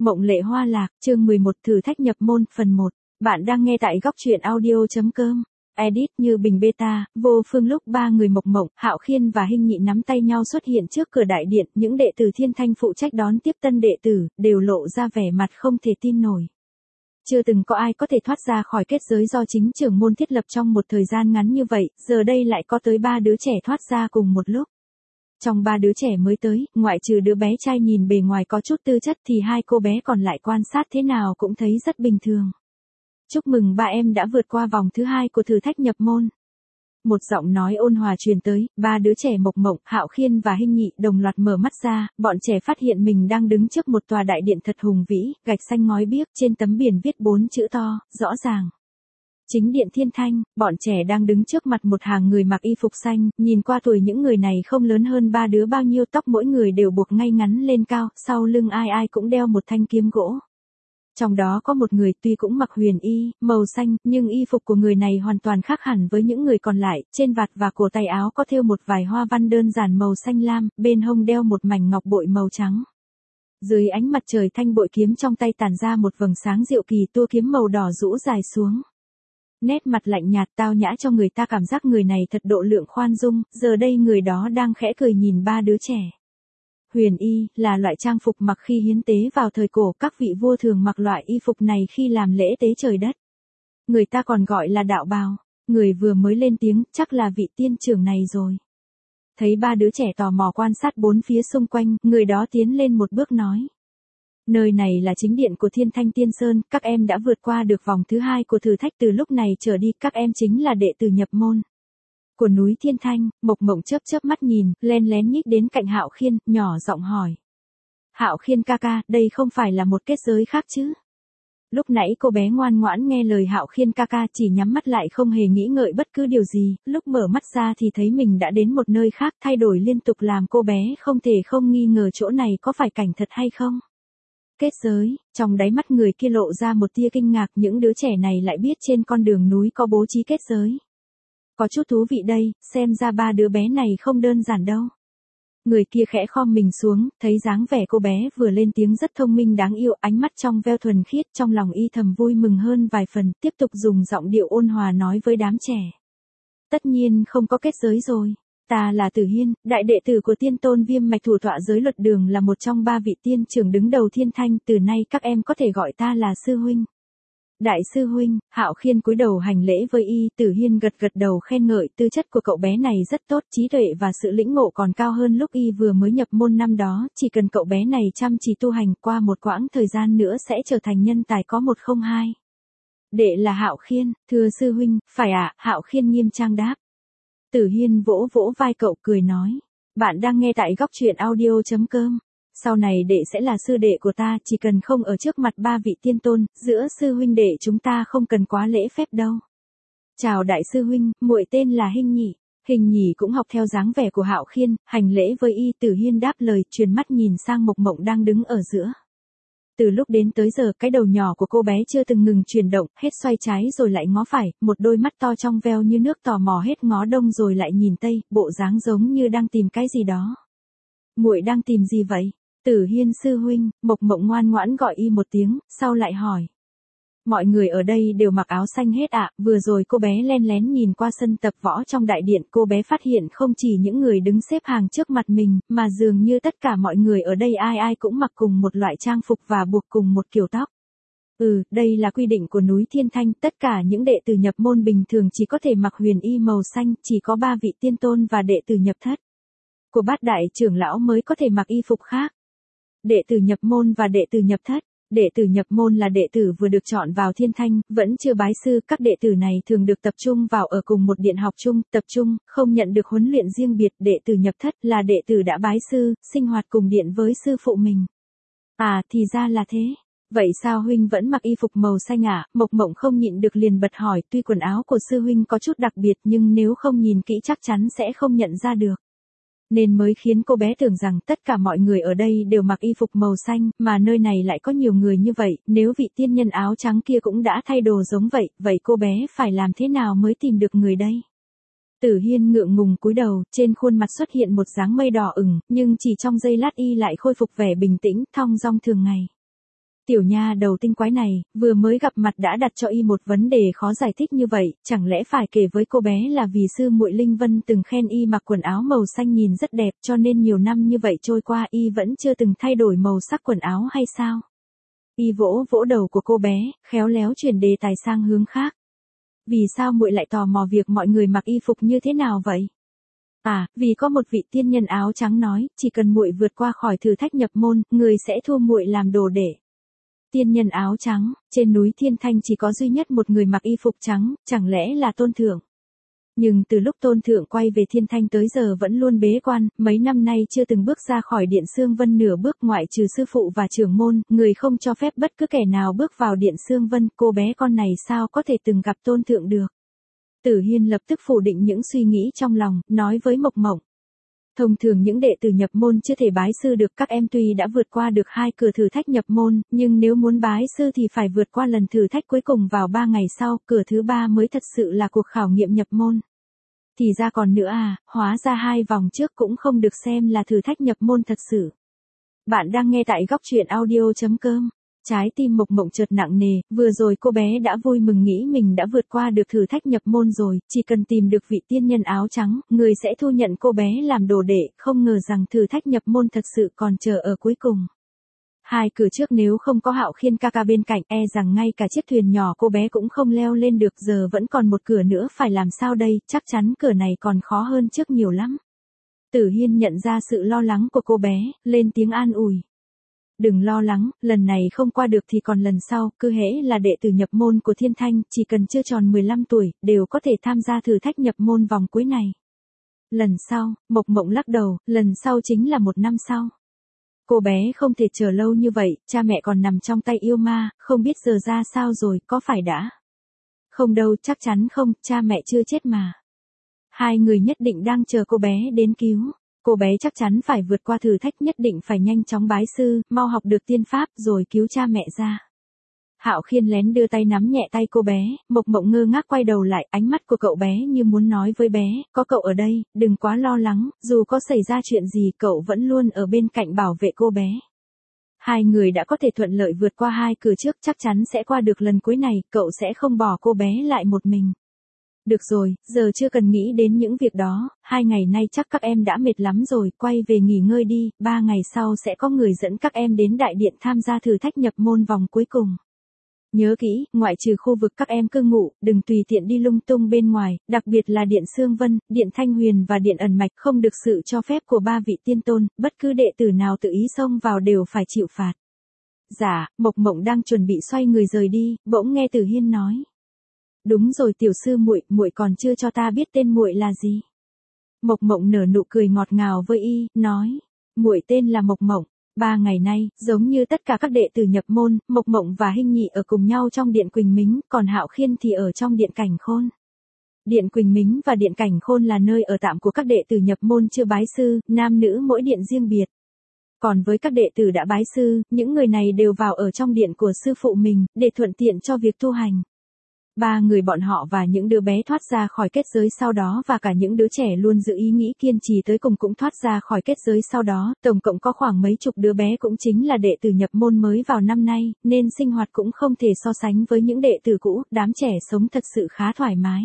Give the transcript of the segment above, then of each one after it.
Mộng lệ hoa lạc, chương 11 thử thách nhập môn, phần 1. Bạn đang nghe tại góc truyện audio.com. Edit Như Bình Beta, Vô Phương. Lúc ba người Mộc Mộng, Hạo Khiên và Hinh Nhị nắm tay nhau xuất hiện trước cửa đại điện, những đệ tử Thiên Thanh phụ trách đón tiếp tân đệ tử, đều lộ ra vẻ mặt không thể tin nổi. Chưa từng có ai có thể thoát ra khỏi kết giới do chính trưởng môn thiết lập trong một thời gian ngắn như vậy, giờ đây lại có tới 3 đứa trẻ thoát ra cùng một lúc. Trong 3 đứa trẻ mới tới, ngoại trừ đứa bé trai nhìn bề ngoài có chút tư chất thì 2 cô bé còn lại quan sát thế nào cũng thấy rất bình thường. Chúc mừng ba em đã vượt qua vòng thứ 2 của thử thách nhập môn. Một giọng nói ôn hòa truyền tới, 3 đứa trẻ Mộc Mộng, Hạo Khiên và Hinh Nhị đồng loạt mở mắt ra, bọn trẻ phát hiện mình đang đứng trước một tòa đại điện thật hùng vĩ, gạch xanh ngói biếc, trên tấm biển viết 4 chữ to, rõ ràng. Chính điện Thiên Thanh, bọn trẻ đang đứng trước mặt một hàng người mặc y phục xanh, nhìn qua tuổi những người này không lớn hơn 3 đứa bao nhiêu, tóc mỗi người đều buộc ngay ngắn lên cao, sau lưng ai ai cũng đeo một thanh kiếm gỗ. Trong đó có một người tuy cũng mặc huyền y, màu xanh, nhưng y phục của người này hoàn toàn khác hẳn với những người còn lại, trên vạt và cổ tay áo có thêu một vài hoa văn đơn giản màu xanh lam, bên hông đeo một mảnh ngọc bội màu trắng. Dưới ánh mặt trời thanh bội kiếm trong tay tản ra một vầng sáng diệu kỳ, tua kiếm màu đỏ rũ dài xuống. Nét mặt lạnh nhạt tao nhã cho người ta cảm giác người này thật độ lượng khoan dung, giờ đây người đó đang khẽ cười nhìn 3 đứa trẻ. Huyền y là loại trang phục mặc khi hiến tế vào thời cổ, các vị vua thường mặc loại y phục này khi làm lễ tế trời đất. Người ta còn gọi là đạo bào. Người vừa mới lên tiếng, chắc là vị tiên trưởng này rồi. Thấy 3 đứa trẻ tò mò quan sát bốn phía xung quanh, người đó tiến lên một bước nói. Nơi này là chính điện của Thiên Thanh Tiên Sơn, các em đã vượt qua được vòng thứ 2 của thử thách, từ lúc này trở đi các em chính là đệ tử nhập môn của núi Thiên Thanh. Mộc Mộng chớp chớp mắt nhìn, len lén nhích đến cạnh Hạo Khiên, nhỏ giọng hỏi. Hạo Khiên ca ca, đây không phải là một kết giới khác chứ? Lúc nãy cô bé ngoan ngoãn nghe lời Hạo Khiên ca ca, chỉ nhắm mắt lại không hề nghĩ ngợi bất cứ điều gì, lúc mở mắt ra thì thấy mình đã đến một nơi khác, thay đổi liên tục làm cô bé không thể không nghi ngờ chỗ này có phải cảnh thật hay không. Kết giới, trong đáy mắt người kia lộ ra một tia kinh ngạc, những đứa trẻ này lại biết trên con đường núi có bố trí kết giới. Có chút thú vị đây, xem ra 3 đứa bé này không đơn giản đâu. Người kia khẽ khom mình xuống, thấy dáng vẻ cô bé vừa lên tiếng rất thông minh đáng yêu, ánh mắt trong veo thuần khiết, trong lòng y thầm vui mừng hơn vài phần, tiếp tục dùng giọng điệu ôn hòa nói với đám trẻ. Tất nhiên không có kết giới rồi. Ta là Tử Hiên, đại đệ tử của Tiên Tôn Viêm Mạch, thủ tọa giới luật đường, là một trong 3 vị tiên trưởng đứng đầu Thiên Thanh, từ nay các em có thể gọi ta là sư huynh. Đại sư huynh. Hạo Khiên cúi đầu hành lễ với y, Tử Hiên gật gật đầu khen ngợi, tư chất của cậu bé này rất tốt, trí tuệ và sự lĩnh ngộ còn cao hơn lúc y vừa mới nhập môn năm đó, chỉ cần cậu bé này chăm chỉ tu hành, qua một quãng thời gian nữa sẽ trở thành nhân tài có một không hai. Đệ là Hạo Khiên, thưa sư huynh, phải ạ, Hạo Khiên nghiêm trang đáp. Tử Hiên vỗ vỗ vai cậu cười nói, bạn đang nghe tại góc truyện audio.com. Sau này đệ sẽ là sư đệ của ta, chỉ cần không ở trước mặt 3 vị tiên tôn, giữa sư huynh đệ chúng ta không cần quá lễ phép đâu. Chào đại sư huynh, muội tên là Hinh Nhị. Hinh Nhị cũng học theo dáng vẻ của Hạo Khiên, hành lễ với y. Tử Hiên đáp lời, truyền mắt nhìn sang Mộc Mộng đang đứng ở giữa. Từ lúc đến tới giờ, cái đầu nhỏ của cô bé chưa từng ngừng chuyển động, hết xoay trái rồi lại ngó phải, một đôi mắt to trong veo như nước tò mò hết ngó đông rồi lại nhìn tây, bộ dáng giống như đang tìm cái gì đó. Muội đang tìm gì vậy? Tử Hiên sư huynh. Mộc Mộng ngoan ngoãn gọi y một tiếng, sau lại hỏi. Mọi người ở đây đều mặc áo xanh hết ạ. Vừa rồi cô bé len lén nhìn qua sân tập võ trong đại điện, cô bé phát hiện không chỉ những người đứng xếp hàng trước mặt mình, mà dường như tất cả mọi người ở đây ai ai cũng mặc cùng một loại trang phục và buộc cùng một kiểu tóc. Đây là quy định của núi Thiên Thanh, tất cả những đệ tử nhập môn bình thường chỉ có thể mặc huyền y màu xanh, chỉ có 3 vị tiên tôn và đệ tử nhập thất của Bát đại trưởng lão mới có thể mặc y phục khác. Đệ tử nhập môn và đệ tử nhập thất. Đệ tử nhập môn là đệ tử vừa được chọn vào Thiên Thanh, vẫn chưa bái sư, các đệ tử này thường được tập trung vào ở cùng một điện học chung, tập trung, không nhận được huấn luyện riêng biệt. Đệ tử nhập thất là đệ tử đã bái sư, sinh hoạt cùng điện với sư phụ mình. À, thì ra là thế. Vậy sao huynh vẫn mặc y phục màu xanh ạ? Mộc Mộng không nhịn được liền bật hỏi, tuy quần áo của sư huynh có chút đặc biệt nhưng nếu không nhìn kỹ chắc chắn sẽ không nhận ra được. Nên mới khiến cô bé tưởng rằng tất cả mọi người ở đây đều mặc y phục màu xanh, mà nơi này lại có nhiều người như vậy, nếu vị tiên nhân áo trắng kia cũng đã thay đồ giống vậy, vậy cô bé phải làm thế nào mới tìm được người đây? Tử Hiên ngượng ngùng cúi đầu, trên khuôn mặt xuất hiện một dáng mây đỏ ửng, nhưng chỉ trong giây lát y lại khôi phục vẻ bình tĩnh, thong dong thường ngày. Tiểu nha đầu tinh quái này, vừa mới gặp mặt đã đặt cho y một vấn đề khó giải thích như vậy, chẳng lẽ phải kể với cô bé là vì sư muội Linh Vân từng khen y mặc quần áo màu xanh nhìn rất đẹp cho nên nhiều năm như vậy trôi qua y vẫn chưa từng thay đổi màu sắc quần áo hay sao? Y vỗ vỗ đầu của cô bé, khéo léo chuyển đề tài sang hướng khác. Vì sao muội lại tò mò việc mọi người mặc y phục như thế nào vậy? À, vì có một vị tiên nhân áo trắng nói, chỉ cần muội vượt qua khỏi thử thách nhập môn, người sẽ thu muội làm đồ đệ. Tiên nhân áo trắng, trên núi Thiên Thanh chỉ có duy nhất một người mặc y phục trắng, chẳng lẽ là Tôn Thượng? Nhưng từ lúc Tôn Thượng quay về Thiên Thanh tới giờ vẫn luôn bế quan, mấy năm nay chưa từng bước ra khỏi Điện Xương Vân nửa bước ngoại trừ sư phụ và trưởng môn, người không cho phép bất cứ kẻ nào bước vào Điện Xương Vân, cô bé con này sao có thể từng gặp Tôn Thượng được. Tử Hiên lập tức phủ định những suy nghĩ trong lòng, nói với Mộc Mộng. Thông thường những đệ tử nhập môn chưa thể bái sư được, các em tuy đã vượt qua được 2 cửa thử thách nhập môn, nhưng nếu muốn bái sư thì phải vượt qua lần thử thách cuối cùng vào 3 ngày sau, cửa thứ 3 mới thật sự là cuộc khảo nghiệm nhập môn. Thì ra còn nữa à, hóa ra 2 vòng trước cũng không được xem là thử thách nhập môn thật sự. Bạn đang nghe tại góc truyện audio.com. Trái tim Mộc Mộng chợt nặng nề, vừa rồi cô bé đã vui mừng nghĩ mình đã vượt qua được thử thách nhập môn rồi, chỉ cần tìm được vị tiên nhân áo trắng, người sẽ thu nhận cô bé làm đồ đệ, không ngờ rằng thử thách nhập môn thật sự còn chờ ở cuối cùng. 2 cửa trước nếu không có Hạo Khiên ca ca bên cạnh e rằng ngay cả chiếc thuyền nhỏ cô bé cũng không leo lên được, giờ vẫn còn một cửa nữa phải làm sao đây, chắc chắn cửa này còn khó hơn trước nhiều lắm. Tử Hiên nhận ra sự lo lắng của cô bé, lên tiếng an ủi. Đừng lo lắng, lần này không qua được thì còn lần sau, cứ hễ là đệ tử nhập môn của Thiên Thanh, chỉ cần chưa tròn 15 tuổi, đều có thể tham gia thử thách nhập môn vòng cuối này. Lần sau, Mộc Mộng lắc đầu, lần sau chính là 1 năm sau. Cô bé không thể chờ lâu như vậy, cha mẹ còn nằm trong tay yêu ma, không biết giờ ra sao rồi, có phải đã? Không đâu, chắc chắn không, cha mẹ chưa chết mà. 2 người nhất định đang chờ cô bé đến cứu. Cô bé chắc chắn phải vượt qua thử thách, nhất định phải nhanh chóng bái sư, mau học được tiên pháp rồi cứu cha mẹ ra. Hạo Khiên lén đưa tay nắm nhẹ tay cô bé, Mộc Mộng ngơ ngác quay đầu lại, ánh mắt của cậu bé như muốn nói với bé, có cậu ở đây, đừng quá lo lắng, dù có xảy ra chuyện gì cậu vẫn luôn ở bên cạnh bảo vệ cô bé. 2 người đã có thể thuận lợi vượt qua 2 cửa trước, chắc chắn sẽ qua được lần cuối này, cậu sẽ không bỏ cô bé lại một mình. Được rồi, giờ chưa cần nghĩ đến những việc đó, 2 ngày nay chắc các em đã mệt lắm rồi, quay về nghỉ ngơi đi, 3 ngày sau sẽ có người dẫn các em đến đại điện tham gia thử thách nhập môn vòng cuối cùng. Nhớ kỹ, ngoại trừ khu vực các em cư ngụ, đừng tùy tiện đi lung tung bên ngoài, đặc biệt là Điện Xương Vân, Điện Thanh Huyền và Điện Ẩn Mạch không được sự cho phép của 3 vị tiên tôn, bất cứ đệ tử nào tự ý xông vào đều phải chịu phạt. Dạ, Mộc Mộng đang chuẩn bị xoay người rời đi, bỗng nghe Tử Hiên nói. Đúng rồi tiểu sư muội, muội còn chưa cho ta biết tên muội là gì. Mộc Mộng nở nụ cười ngọt ngào với y, nói, muội tên là Mộc Mộng. 3 ngày nay, giống như tất cả các đệ tử nhập môn, Mộc Mộng và Hinh Nhị ở cùng nhau trong Điện Quỳnh Mính, còn Hạo Khiên thì ở trong Điện Cảnh Khôn. Điện Quỳnh Mính và Điện Cảnh Khôn là nơi ở tạm của các đệ tử nhập môn chưa bái sư, nam nữ mỗi điện riêng biệt. Còn với các đệ tử đã bái sư, những người này đều vào ở trong điện của sư phụ mình, để thuận tiện cho việc tu hành. 3 người bọn họ và những đứa bé thoát ra khỏi kết giới sau đó và cả những đứa trẻ luôn giữ ý nghĩ kiên trì tới cùng cũng thoát ra khỏi kết giới sau đó, tổng cộng có khoảng mấy chục đứa bé cũng chính là đệ tử nhập môn mới vào năm nay, nên sinh hoạt cũng không thể so sánh với những đệ tử cũ, đám trẻ sống thật sự khá thoải mái.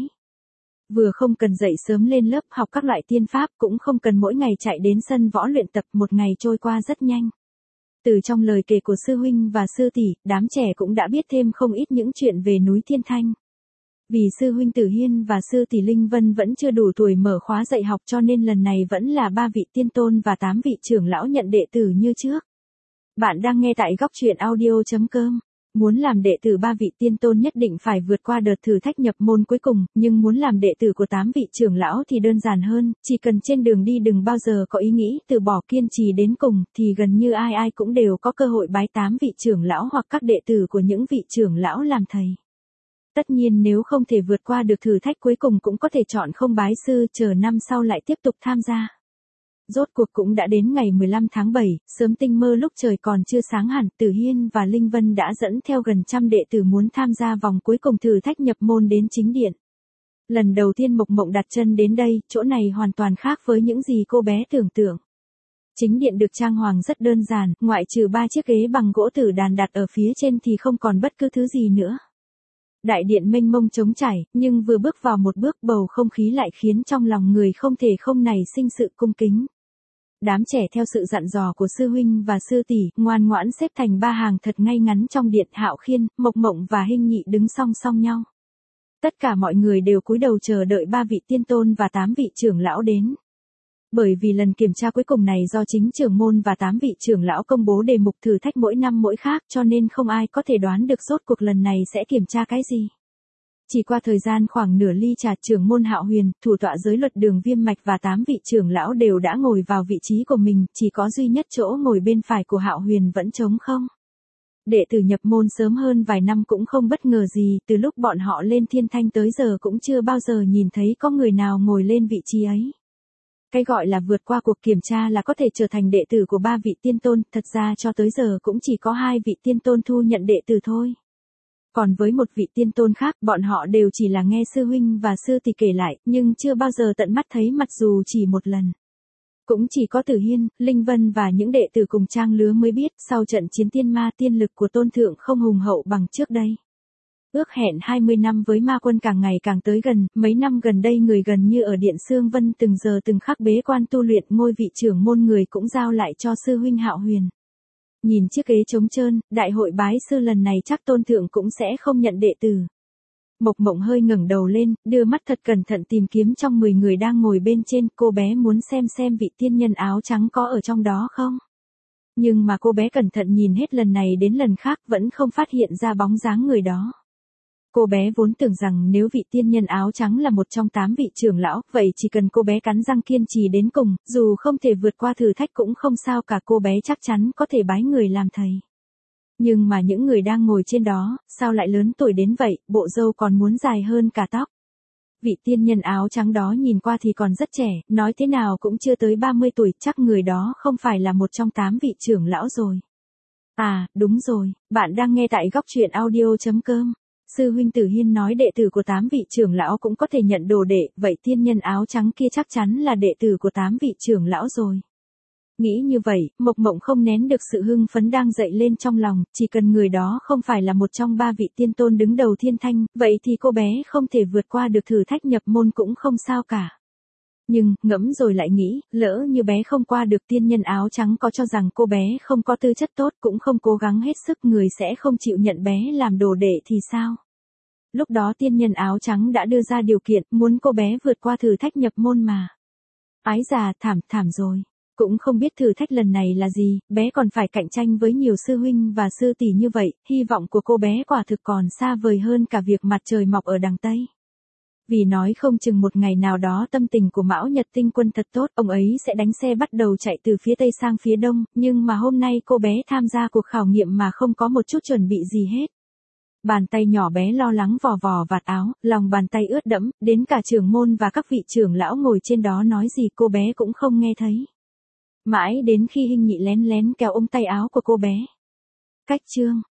Vừa không cần dậy sớm lên lớp học các loại tiên pháp, cũng không cần mỗi ngày chạy đến sân võ luyện tập, một ngày trôi qua rất nhanh. Từ trong lời kể của sư huynh và sư tỷ, đám trẻ cũng đã biết thêm không ít những chuyện về núi Thiên Thanh. Vì sư huynh Tử Hiên và sư tỷ Linh Vân vẫn chưa đủ tuổi mở khóa dạy học cho nên lần này vẫn là 3 vị tiên tôn và 8 vị trưởng lão nhận đệ tử như trước. Bạn đang nghe tại góc truyện audio.com. Muốn làm đệ tử 3 vị tiên tôn nhất định phải vượt qua đợt thử thách nhập môn cuối cùng, nhưng muốn làm đệ tử của 8 vị trưởng lão thì đơn giản hơn, chỉ cần trên đường đi đừng bao giờ có ý nghĩ từ bỏ, kiên trì đến cùng, thì gần như ai ai cũng đều có cơ hội bái 8 vị trưởng lão hoặc các đệ tử của những vị trưởng lão làm thầy. Tất nhiên nếu không thể vượt qua được thử thách cuối cùng cũng có thể chọn không bái sư, chờ năm sau lại tiếp tục tham gia. Rốt cuộc cũng đã đến ngày 15 tháng 7, sớm tinh mơ lúc trời còn chưa sáng hẳn, Tử Hiên và Linh Vân đã dẫn theo gần trăm đệ tử muốn tham gia vòng cuối cùng thử thách nhập môn đến chính điện. Lần đầu tiên Mộc Mộng đặt chân đến đây, chỗ này hoàn toàn khác với những gì cô bé tưởng tượng. Chính điện được trang hoàng rất đơn giản, ngoại trừ 3 chiếc ghế bằng gỗ tử đàn đặt ở phía trên thì không còn bất cứ thứ gì nữa. Đại điện mênh mông trống trải, nhưng vừa bước vào một bước bầu không khí lại khiến trong lòng người không thể không nảy sinh sự cung kính. Đám trẻ theo sự dặn dò của sư huynh và sư tỷ, ngoan ngoãn xếp thành 3 hàng thật ngay ngắn trong điện. Hạo Khiên, Mộc Mộng và Hinh Nhị đứng song song nhau. Tất cả mọi người đều cúi đầu chờ đợi 3 vị tiên tôn và 8 vị trưởng lão đến. Bởi vì lần kiểm tra cuối cùng này do chính trưởng môn và 8 vị trưởng lão công bố đề mục thử thách mỗi năm mỗi khác, cho nên không ai có thể đoán được rốt cuộc lần này sẽ kiểm tra cái gì. Chỉ qua thời gian khoảng nửa ly trà, trưởng môn Hạo Huyền, thủ tọa giới luật Đường Viêm Mạch và 8 vị trưởng lão đều đã ngồi vào vị trí của mình, chỉ có duy nhất chỗ ngồi bên phải của Hạo Huyền vẫn trống không. Đệ tử nhập môn sớm hơn vài năm cũng không bất ngờ gì, từ lúc bọn họ lên thiên thanh tới giờ cũng chưa bao giờ nhìn thấy có người nào ngồi lên vị trí ấy. Cái gọi là vượt qua cuộc kiểm tra là có thể trở thành đệ tử của 3 vị tiên tôn, thật ra cho tới giờ cũng chỉ có 2 vị tiên tôn thu nhận đệ tử thôi. Còn với một vị tiên tôn khác, bọn họ đều chỉ là nghe sư huynh và sư tỷ kể lại, nhưng chưa bao giờ tận mắt thấy mặt dù chỉ một lần. Cũng chỉ có Tử Hiên, Linh Vân và những đệ tử cùng trang lứa mới biết, sau trận chiến tiên ma tiên lực của tôn thượng không hùng hậu bằng trước đây. Ước hẹn 20 năm với ma quân càng ngày càng tới gần, mấy năm gần đây người gần như ở Điện Sương Vân từng giờ từng khắc bế quan tu luyện, ngôi vị trưởng môn người cũng giao lại cho sư huynh Hạo Huyền. Nhìn chiếc ghế trống trơn, đại hội bái sư lần này chắc tôn thượng cũng sẽ không nhận đệ tử. Mộc Mộng hơi ngẩng đầu lên, đưa mắt thật cẩn thận tìm kiếm trong 10 người đang ngồi bên trên, cô bé muốn xem vị tiên nhân áo trắng có ở trong đó không. Nhưng mà cô bé cẩn thận nhìn hết lần này đến lần khác vẫn không phát hiện ra bóng dáng người đó. Cô bé vốn tưởng rằng nếu vị tiên nhân áo trắng là một trong 8 vị trưởng lão, vậy chỉ cần cô bé cắn răng kiên trì đến cùng, dù không thể vượt qua thử thách cũng không sao cả, cô bé chắc chắn có thể bái người làm thầy. Nhưng mà những người đang ngồi trên đó, sao lại lớn tuổi đến vậy, bộ râu còn muốn dài hơn cả tóc. Vị tiên nhân áo trắng đó nhìn qua thì còn rất trẻ, nói thế nào cũng chưa tới 30 tuổi, chắc người đó không phải là một trong 8 vị trưởng lão rồi. À, đúng rồi, bạn đang nghe tại góc truyện audio.com. Sư huynh Tử Hiên nói đệ tử của 8 vị trưởng lão cũng có thể nhận đồ đệ, vậy tiên nhân áo trắng kia chắc chắn là đệ tử của 8 vị trưởng lão rồi. Nghĩ như vậy, Mộc Mộng không nén được sự hưng phấn đang dậy lên trong lòng, chỉ cần người đó không phải là một trong 3 vị tiên tôn đứng đầu thiên thanh, vậy thì cô bé không thể vượt qua được thử thách nhập môn cũng không sao cả. Nhưng, ngẫm rồi lại nghĩ, lỡ như bé không qua được, tiên nhân áo trắng có cho rằng cô bé không có tư chất tốt cũng không cố gắng hết sức, người sẽ không chịu nhận bé làm đồ đệ thì sao? Lúc đó tiên nhân áo trắng đã đưa ra điều kiện, muốn cô bé vượt qua thử thách nhập môn mà. Ái già, thảm rồi. Cũng không biết thử thách lần này là gì, bé còn phải cạnh tranh với nhiều sư huynh và sư tỷ như vậy, hy vọng của cô bé quả thực còn xa vời hơn cả việc mặt trời mọc ở đằng Tây. Vì nói không chừng một ngày nào đó tâm tình của Mão Nhật Tinh Quân thật tốt, ông ấy sẽ đánh xe bắt đầu chạy từ phía Tây sang phía Đông, nhưng mà hôm nay cô bé tham gia cuộc khảo nghiệm mà không có một chút chuẩn bị gì hết. Bàn tay nhỏ bé lo lắng vò vò vạt áo, lòng bàn tay ướt đẫm, đến cả trưởng môn và các vị trưởng lão ngồi trên đó nói gì cô bé cũng không nghe thấy. Mãi đến khi Hinh Nhị lén lén kéo ống tay áo của cô bé. Cách chương